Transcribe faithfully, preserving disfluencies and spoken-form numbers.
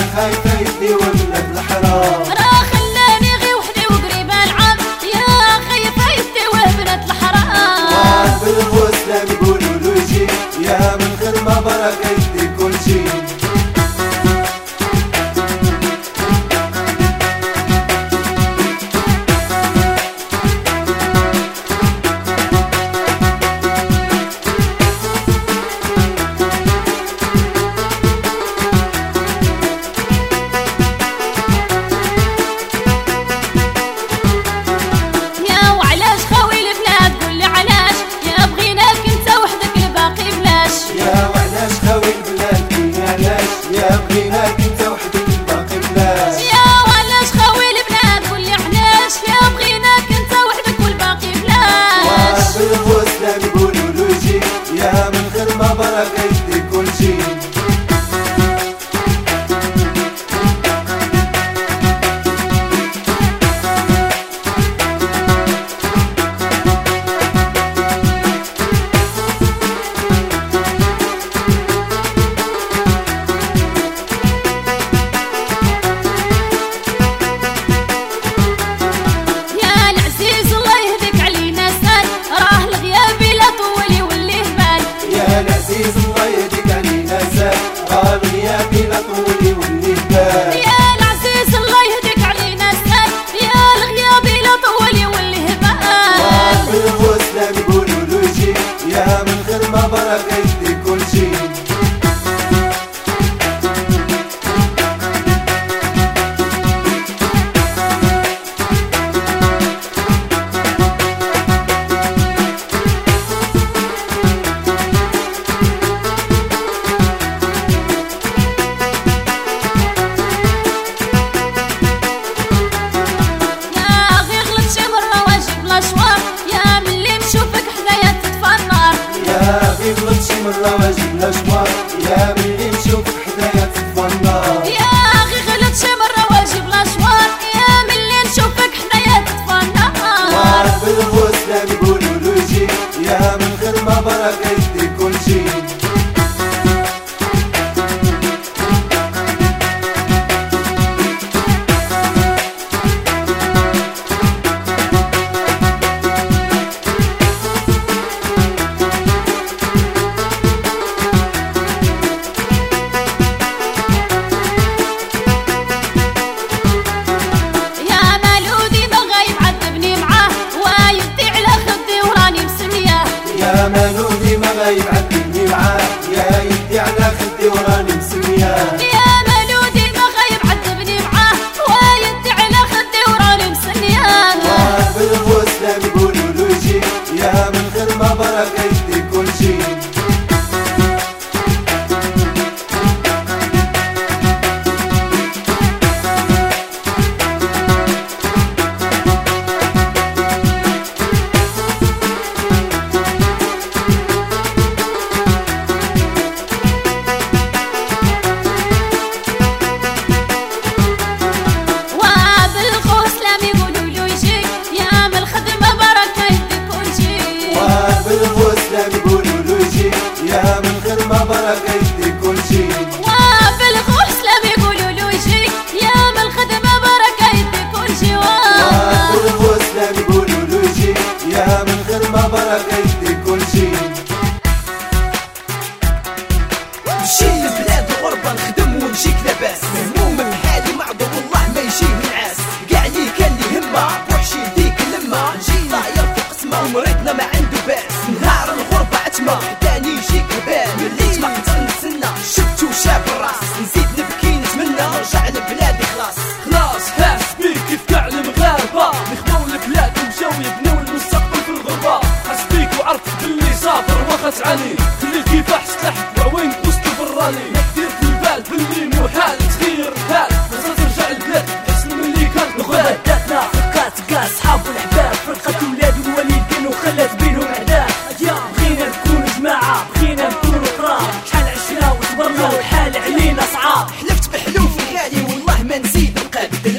خايفة يدي ولا بالحرام، راه خلاني غي وحدي وقريبة العام، يا خايفة يدي وبنات الحرام. بالغسلان يقولوا له يجي، يا من غير ما بركة يدي كل شي. يا بغيناك انت وحدك الباقي بلاش، يا وعلاش خاوي البنات قولي علاش، يا بغيناك انت وحدك والباقي بلاش. بالغسلان يقولوا له يجي، يا من غير ما بركة يدي كل شي. العزيز الله يهديك علينا زاد، قال غيابي لا طولي واللي بال. يا العزيز الله يهديك علينا زاد، يا الغيابي لا طولي واللي بال. بالغسلان يقولوا له يجي، يا من غير ما بركة يدي كل شي. غلط شي مرة واجب الأشوار، يا ملي نشوفك حدايا تطفى النار. يا أخي غلط شي مرة واجب الأشوار، يا ملي نشوفك حدايا تطفى النار. بالغسلان يقولوا له يجي، يا من غير ما بركة يدي كل شي. يا مالودي ما غايب عذبني معاه، يا يدي على خدي وراني مسمياه. يا مالودي ما غايب عذبني معاه، ويدي على خدي وراني مسمياه. بالغسلان يقولوا له يجي، يا من غير ما بركة يدي كل شي. بالغسلان يقولوا له يجي، يا من غير ما بركة يدي كل شي. وبالغسلان يقولوا له يجي، يا من الخدمة بركة يدي كل شي. وبالغسلان يقولوا له يجي، يا من غير ما بركة يدي كل شي. نمشي لبلاد الغربة نخدم ونجيك لاباس، مهموم بحالي معذور والله ما يجيه نعاس، كاع اللي كان لي همة بوحشي يديك اللمة، نجي طاير في قسمة ومريضنا ما عنده باس، نهار الغربة عتمة داني يجيك هبال، ملي ما نقدر نتسنى شفتو شاب الراس، نزيد نبكي نتمنى نرجع لبلادي خلاص. خلاص حاس بيك كيف كاع المغاربة نخدمو البلاد ومشاو يبنيو المستقبل في الغربة، حاس بيك وعرفت باللي صابر واخا تعاني، خلي الكفاح سلاح وين وسط براني، ما كدير في البال باللي محال تغير الحال، خاصها ترجع البلاد احسن من اللي كانت الغربة. داتنا فرقات كاع صحاب والحباب، فرقة ولاد والوالدين وخلات بينهم عداء، بغينا نكونو جماعة بغينا نكونو قراب، شحال عشنا وصبرنا والحال علينا صعاب. حلفت بحلوف غالي والله ما نزيد نقابل